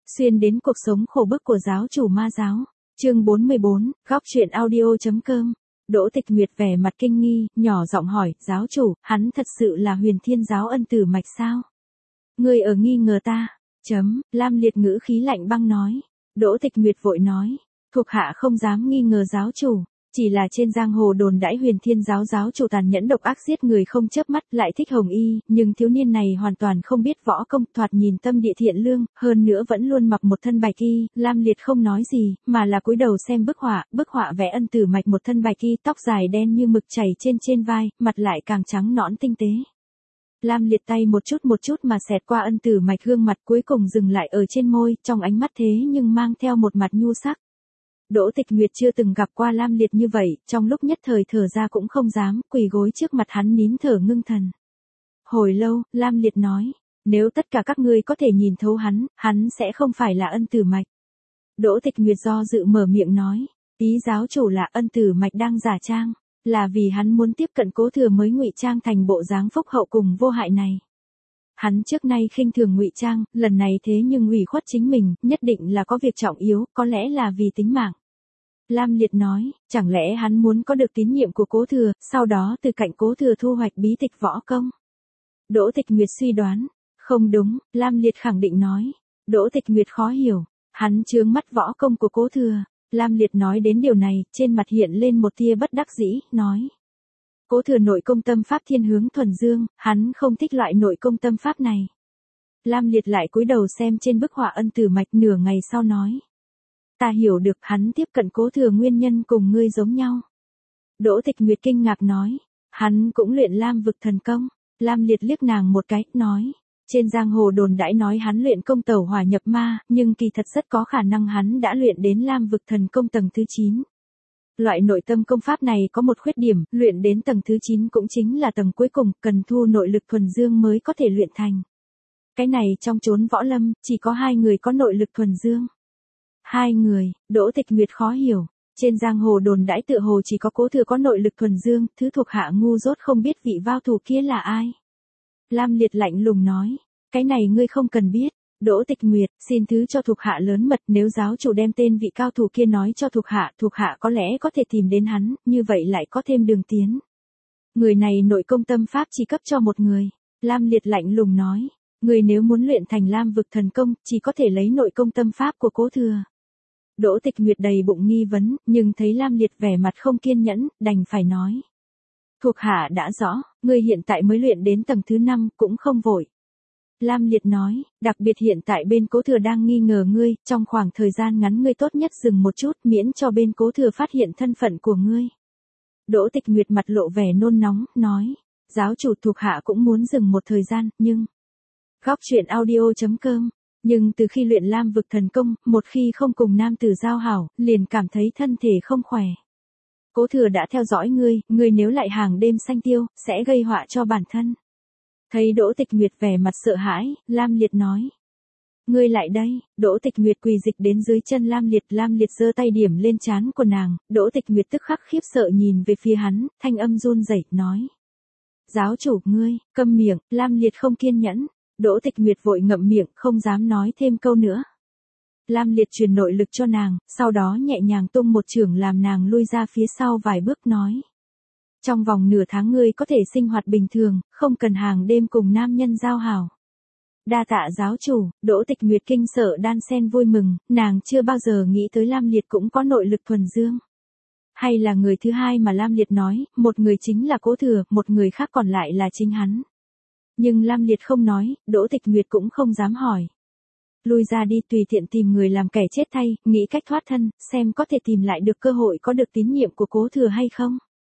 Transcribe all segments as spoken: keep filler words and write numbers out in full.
Xuyên đến cuộc sống khổ bức của giáo chủ ma giáo. Chương bốn mươi bốn, góc truyện audio.com. Đỗ Tịch Nguyệt vẻ mặt kinh nghi, nhỏ giọng hỏi, giáo chủ, hắn thật sự là Huyền Thiên giáo ân tử mạch sao? Ngươi ở nghi ngờ ta? Chấm, Lam Liệt ngữ khí lạnh băng nói. Đỗ Tịch Nguyệt vội nói, thuộc hạ không dám nghi ngờ giáo chủ. Chỉ là trên giang hồ đồn đãi Huyền Thiên giáo giáo chủ tàn nhẫn độc ác giết người không chớp mắt, lại thích hồng y, nhưng thiếu niên này hoàn toàn không biết võ công, thoạt nhìn tâm địa thiện lương, hơn nữa vẫn luôn mặc một thân bạch y. Lam Liệt không nói gì, mà là cúi đầu xem bức họa, bức họa vẽ ân tử mạch một thân bạch y, tóc dài đen như mực chảy trên trên vai, mặt lại càng trắng nõn tinh tế. Lam Liệt tay một chút một chút mà xẹt qua ân tử mạch gương mặt, cuối cùng dừng lại ở trên môi, trong ánh mắt thế nhưng mang theo một mặt nhu sắc. Đỗ Tịch Nguyệt chưa từng gặp qua Lam Liệt như vậy, trong lúc nhất thời thở ra cũng không dám, quỳ gối trước mặt hắn nín thở ngưng thần. Hồi lâu, Lam Liệt nói, nếu tất cả các ngươi có thể nhìn thấu hắn, hắn sẽ không phải là ân tử mạch. Đỗ Tịch Nguyệt do dự mở miệng nói, ý giáo chủ là ân tử mạch đang giả trang, là vì hắn muốn tiếp cận Cố Thừa mới ngụy trang thành bộ dáng phúc hậu cùng vô hại này. Hắn trước nay khinh thường ngụy trang, lần này thế nhưng ủy khuất chính mình, nhất định là có việc trọng yếu, có lẽ là vì tính mạng. Lam Liệt nói, chẳng lẽ hắn muốn có được tín nhiệm của Cố Thừa, sau đó từ cạnh Cố Thừa thu hoạch bí tịch võ công? Đỗ Tịch Nguyệt suy đoán, không đúng, Lam Liệt khẳng định nói. Đỗ Tịch Nguyệt khó hiểu, hắn chướng mắt võ công của Cố Thừa. Lam Liệt nói đến điều này, trên mặt hiện lên một tia bất đắc dĩ, nói. Cố Thừa nội công tâm pháp thiên hướng thuần dương, hắn không thích loại nội công tâm pháp này. Lam Liệt lại cúi đầu xem trên bức họa ân tử mạch, nửa ngày sau nói. Ta hiểu được hắn tiếp cận Cố Thừa nguyên nhân cùng ngươi giống nhau. Đỗ Tịch Nguyệt kinh ngạc nói, hắn cũng luyện Lam vực thần công. Lam Liệt liếc nàng một cái, nói, trên giang hồ đồn đãi nói hắn luyện công tẩu hỏa nhập ma, nhưng kỳ thật rất có khả năng hắn đã luyện đến Lam vực thần công tầng thứ chín. Loại nội tâm công pháp này có một khuyết điểm, luyện đến tầng thứ chín cũng chính là tầng cuối cùng, cần thu nội lực thuần dương mới có thể luyện thành. Cái này trong chốn võ lâm, chỉ có hai người có nội lực thuần dương. Hai người, Đỗ Tịch Nguyệt khó hiểu, trên giang hồ đồn đãi tựa hồ chỉ có Cố Thừa có nội lực thuần dương, thứ thuộc hạ ngu dốt không biết vị vao thủ kia là ai. Lam Liệt lạnh lùng nói, cái này ngươi không cần biết. Đỗ Tịch Nguyệt, xin thứ cho thuộc hạ lớn mật, nếu giáo chủ đem tên vị cao thủ kia nói cho thuộc hạ, thuộc hạ có lẽ có thể tìm đến hắn, như vậy lại có thêm đường tiến. Người này nội công tâm pháp chỉ cấp cho một người. Lam Liệt lạnh lùng nói, người nếu muốn luyện thành Lam vực thần công, chỉ có thể lấy nội công tâm pháp của Cố Thừa. Đỗ Tịch Nguyệt đầy bụng nghi vấn, nhưng thấy Lam Liệt vẻ mặt không kiên nhẫn, đành phải nói. Thuộc hạ đã rõ, ngươi hiện tại mới luyện đến tầng thứ năm, cũng không vội. Lam Liệt nói, đặc biệt hiện tại bên Cố Thừa đang nghi ngờ ngươi, trong khoảng thời gian ngắn ngươi tốt nhất dừng một chút, miễn cho bên Cố Thừa phát hiện thân phận của ngươi. Đỗ Tịch Nguyệt mặt lộ vẻ nôn nóng, nói, giáo chủ thuộc hạ cũng muốn dừng một thời gian, nhưng... Góc truyện audio.com. Nhưng từ khi luyện Lam vực thần công, một khi không cùng nam tử giao hảo, liền cảm thấy thân thể không khỏe. Cố Thừa đã theo dõi ngươi, ngươi nếu lại hàng đêm sanh tiêu, sẽ gây họa cho bản thân. Thấy Đỗ Tịch Nguyệt vẻ mặt sợ hãi, Lam Liệt nói. Ngươi lại đây. Đỗ Tịch Nguyệt quỳ dịch đến dưới chân Lam Liệt, Lam Liệt giơ tay điểm lên trán của nàng, Đỗ Tịch Nguyệt tức khắc khiếp sợ nhìn về phía hắn, thanh âm run rẩy nói. Giáo chủ, ngươi, câm miệng. Lam Liệt không kiên nhẫn. Đỗ Tịch Nguyệt vội ngậm miệng, không dám nói thêm câu nữa. Lam Liệt truyền nội lực cho nàng, sau đó nhẹ nhàng tung một chưởng làm nàng lui ra phía sau vài bước, nói. Trong vòng nửa tháng ngươi có thể sinh hoạt bình thường, không cần hàng đêm cùng nam nhân giao hảo. Đa tạ giáo chủ. Đỗ Tịch Nguyệt kinh sợ đan sen vui mừng, nàng chưa bao giờ nghĩ tới Lam Liệt cũng có nội lực thuần dương. Hay là người thứ hai mà Lam Liệt nói, một người chính là Cố Thừa, một người khác còn lại là chính hắn. Nhưng Lam Liệt không nói, Đỗ Tịch Nguyệt cũng không dám hỏi. Lui ra đi, tùy tiện tìm người làm kẻ chết thay, nghĩ cách thoát thân, xem có thể tìm lại được cơ hội có được tín nhiệm của Cố Thừa hay không.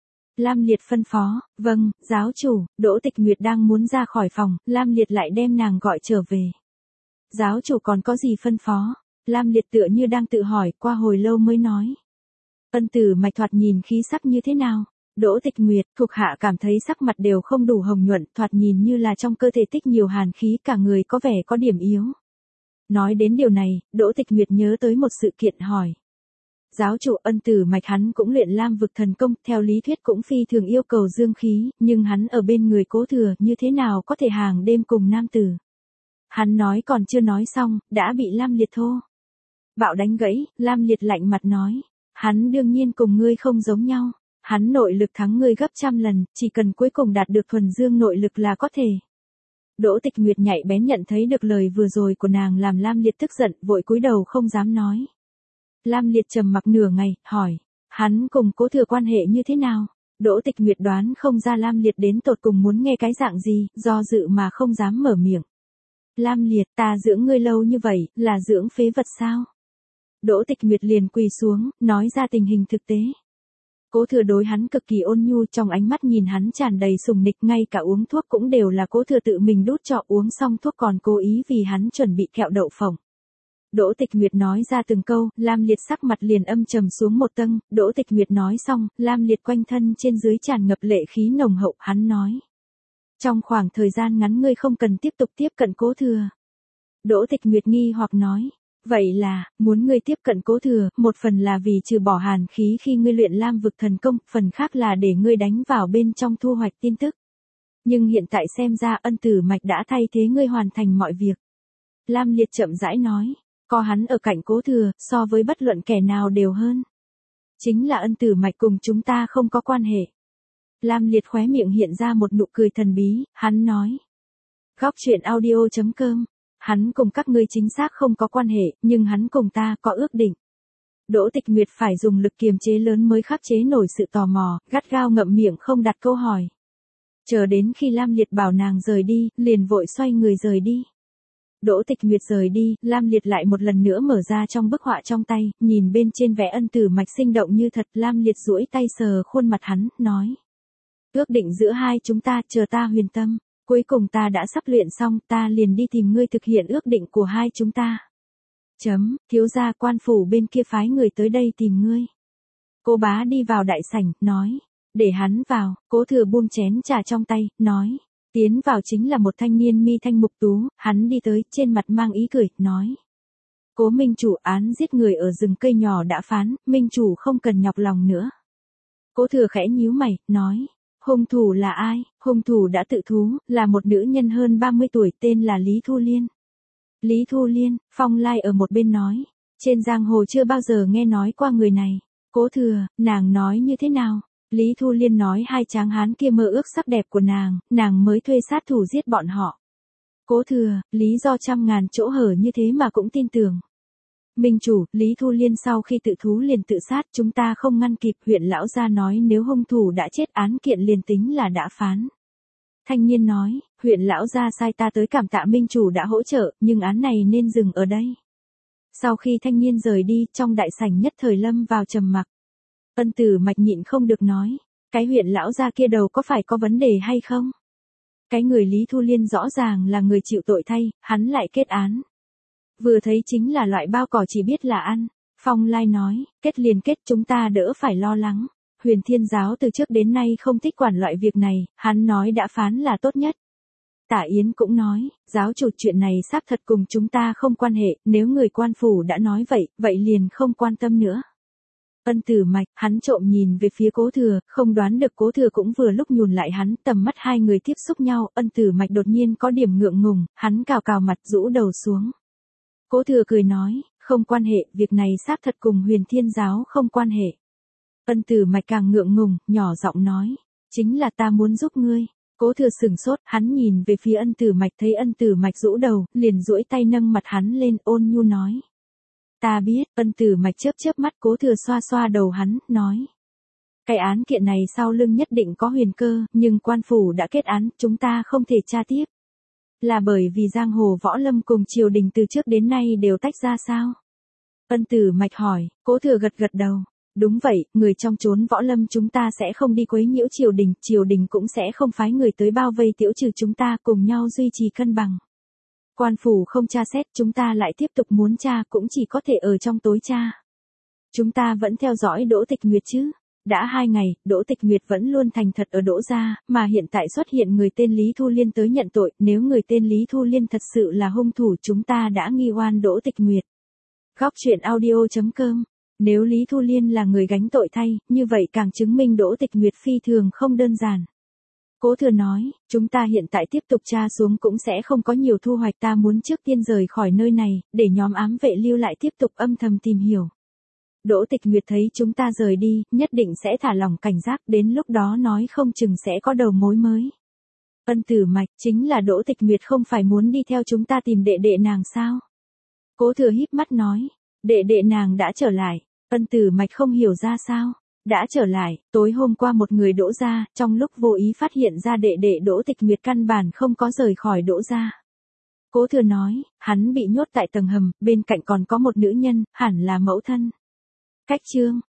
Lam Liệt phân phó, vâng, giáo chủ. Đỗ Tịch Nguyệt đang muốn ra khỏi phòng, Lam Liệt lại đem nàng gọi trở về. Giáo chủ còn có gì phân phó? Lam Liệt tựa như đang tự hỏi, qua hồi lâu mới nói. Ân tử mạch thoạt nhìn khí sắc như thế nào? Đỗ Tịch Nguyệt, thuộc hạ cảm thấy sắc mặt đều không đủ hồng nhuận, thoạt nhìn như là trong cơ thể tích nhiều hàn khí, cả người có vẻ có điểm yếu. Nói đến điều này, Đỗ Tịch Nguyệt nhớ tới một sự kiện hỏi. Giáo chủ, ân tử mạch hắn cũng luyện Lam vực thần công, theo lý thuyết cũng phi thường yêu cầu dương khí, nhưng hắn ở bên người Cố Thừa, như thế nào có thể hàng đêm cùng nam tử? Hắn nói còn chưa nói xong, đã bị Lam Liệt thô bạo đánh gãy. Lam Liệt lạnh mặt nói, hắn đương nhiên cùng ngươi không giống nhau. Hắn nội lực thắng ngươi gấp trăm lần, chỉ cần cuối cùng đạt được thuần dương nội lực là có thể. Đỗ Tịch Nguyệt nhạy bén nhận thấy được lời vừa rồi của nàng làm Lam Liệt tức giận, vội cúi đầu không dám nói. Lam Liệt trầm mặc nửa ngày, hỏi, hắn cùng Cố Thừa quan hệ như thế nào? Đỗ Tịch Nguyệt đoán không ra Lam Liệt đến tột cùng muốn nghe cái dạng gì, do dự mà không dám mở miệng. Lam Liệt, ta dưỡng ngươi lâu như vậy, là dưỡng phế vật sao? Đỗ Tịch Nguyệt liền quỳ xuống, nói ra tình hình thực tế. Cố Thừa đối hắn cực kỳ ôn nhu, trong ánh mắt nhìn hắn tràn đầy sùng nịch, ngay cả uống thuốc cũng đều là Cố Thừa tự mình đút cho, uống xong thuốc còn cố ý vì hắn chuẩn bị kẹo đậu phộng. Đỗ Tịch Nguyệt nói ra từng câu, Lam Liệt sắc mặt liền âm trầm xuống một tầng. Đỗ Tịch Nguyệt nói xong, Lam Liệt quanh thân trên dưới tràn ngập lệ khí nồng hậu, hắn nói. Trong khoảng thời gian ngắn ngươi không cần tiếp tục tiếp cận Cố Thừa. Đỗ Tịch Nguyệt nghi hoặc nói. Vậy là, muốn ngươi tiếp cận Cố Thừa, một phần là vì trừ bỏ hàn khí khi ngươi luyện Lam vực thần công, phần khác là để ngươi đánh vào bên trong thu hoạch tin tức. Nhưng hiện tại xem ra Ân Tử Mạch đã thay thế ngươi hoàn thành mọi việc. Lam Liệt chậm rãi nói, có hắn ở cạnh Cố Thừa, so với bất luận kẻ nào đều hơn. Chính là Ân Tử Mạch cùng chúng ta không có quan hệ. Lam Liệt khóe miệng hiện ra một nụ cười thần bí, hắn nói. Góc truyện audio chấm com. Hắn cùng các ngươi chính xác không có quan hệ, nhưng hắn cùng ta có ước định. Đỗ Tịch Nguyệt phải dùng lực kiềm chế lớn mới khắc chế nổi sự tò mò, gắt gao ngậm miệng không đặt câu hỏi. Chờ đến khi Lam Liệt bảo nàng rời đi, liền vội xoay người rời đi. Đỗ Tịch Nguyệt rời đi, Lam Liệt lại một lần nữa mở ra trong bức họa trong tay, nhìn bên trên vẽ Ân Tử Mạch sinh động như thật. Lam Liệt duỗi tay sờ khuôn mặt hắn, nói. Ước định giữa hai chúng ta, chờ ta huyền tâm. Cuối cùng ta đã sắp luyện xong, ta liền đi tìm ngươi thực hiện ước định của hai chúng ta. Chấm, thiếu gia quan phủ bên kia phái người tới đây tìm ngươi. Cố Bá đi vào đại sảnh, nói. Để hắn vào. Cố Thừa buông chén trà trong tay, nói. Tiến vào chính là một thanh niên mi thanh mục tú, hắn đi tới, trên mặt mang ý cười, nói. Cố minh chủ, án giết người ở rừng cây nhỏ đã phán, minh chủ không cần nhọc lòng nữa. Cố Thừa khẽ nhíu mày, nói. Hung thủ là ai? Hung thủ đã tự thú, là một nữ nhân hơn ba mươi tuổi, tên là Lý Thu Liên. Lý Thu Liên, Phong Lai ở một bên nói. Trên giang hồ chưa bao giờ nghe nói qua người này. Cố Thừa, nàng nói như thế nào? Lý Thu Liên nói hai tráng hán kia mơ ước sắc đẹp của nàng, nàng mới thuê sát thủ giết bọn họ. Cố Thừa, lý do trăm ngàn chỗ hở như thế mà cũng tin tưởng. Minh chủ, Lý Thu Liên sau khi tự thú liền tự sát, chúng ta không ngăn kịp. Huyện lão gia nói nếu hung thủ đã chết án kiện liền tính là đã phán. Thanh niên nói, huyện lão gia sai ta tới cảm tạ minh chủ đã hỗ trợ, nhưng án này nên dừng ở đây. Sau khi thanh niên rời đi, trong đại sảnh nhất thời lâm vào trầm mặc. Ân Tử Mạch nhịn không được nói, cái huyện lão gia kia đầu có phải có vấn đề hay không? Cái người Lý Thu Liên rõ ràng là người chịu tội thay, hắn lại kết án. Vừa thấy chính là loại bao cỏ chỉ biết là ăn. Phong Lai nói, kết liền kết, chúng ta đỡ phải lo lắng. Huyền Thiên Giáo từ trước đến nay không thích quản loại việc này, hắn nói đã phán là tốt nhất. Tả Yến cũng nói, giáo chủ chuyện này xác thật cùng chúng ta không quan hệ, nếu người quan phủ đã nói vậy, vậy liền không quan tâm nữa. Ân Tử Mạch, hắn trộm nhìn về phía Cố Thừa, không đoán được Cố Thừa cũng vừa lúc nhùn lại hắn, tầm mắt hai người tiếp xúc nhau, Ân Tử Mạch đột nhiên có điểm ngượng ngùng, hắn cào cào mặt rũ đầu xuống. Cố Thừa cười nói, không quan hệ, việc này xác thật cùng Huyền Thiên Giáo không quan hệ. Ân Tử Mạch càng ngượng ngùng, nhỏ giọng nói, chính là ta muốn giúp ngươi. Cố Thừa sừng sốt, hắn nhìn về phía Ân Tử Mạch, thấy Ân Tử Mạch rũ đầu, liền duỗi tay nâng mặt hắn lên, ôn nhu nói. Ta biết. Ân Tử Mạch chớp chớp mắt. Cố Thừa xoa xoa đầu hắn, nói. Cái án kiện này sau lưng nhất định có huyền cơ, nhưng quan phủ đã kết án, chúng ta không thể tra tiếp. Là bởi vì giang hồ võ lâm cùng triều đình từ trước đến nay đều tách ra sao? Ân Tử Mạch hỏi. Cố Thừa gật gật đầu. Đúng vậy, người trong chốn võ lâm chúng ta sẽ không đi quấy nhiễu triều đình, triều đình cũng sẽ không phái người tới bao vây tiễu trừ chúng ta, cùng nhau duy trì cân bằng. Quan phủ không tra xét, chúng ta lại tiếp tục muốn tra, cũng chỉ có thể ở trong tối tra. Chúng ta vẫn theo dõi Đỗ Tịch Nguyệt chứ. Đã hai ngày, Đỗ Tịch Nguyệt vẫn luôn thành thật ở Đỗ gia, mà hiện tại xuất hiện người tên Lý Thu Liên tới nhận tội, nếu người tên Lý Thu Liên thật sự là hung thủ, chúng ta đã nghi oan Đỗ Tịch Nguyệt. Góc truyện audio chấm com. Nếu Lý Thu Liên là người gánh tội thay, như vậy càng chứng minh Đỗ Tịch Nguyệt phi thường không đơn giản. Cố Thừa nói, chúng ta hiện tại tiếp tục tra xuống cũng sẽ không có nhiều thu hoạch, ta muốn trước tiên rời khỏi nơi này, để nhóm ám vệ lưu lại tiếp tục âm thầm tìm hiểu. Đỗ Tịch Nguyệt thấy chúng ta rời đi, nhất định sẽ thả lỏng cảnh giác, đến lúc đó nói không chừng sẽ có đầu mối mới. Ân Tử Mạch, chính là Đỗ Tịch Nguyệt không phải muốn đi theo chúng ta tìm đệ đệ nàng sao? Cố Thừa híp mắt nói, đệ đệ nàng đã trở lại. Ân Tử Mạch không hiểu ra sao. Đã trở lại, tối hôm qua một người Đỗ gia, trong lúc vô ý phát hiện ra đệ đệ Đỗ Tịch Nguyệt căn bản không có rời khỏi Đỗ gia. Cố Thừa nói, hắn bị nhốt tại tầng hầm, bên cạnh còn có một nữ nhân, hẳn là mẫu thân. Cách chương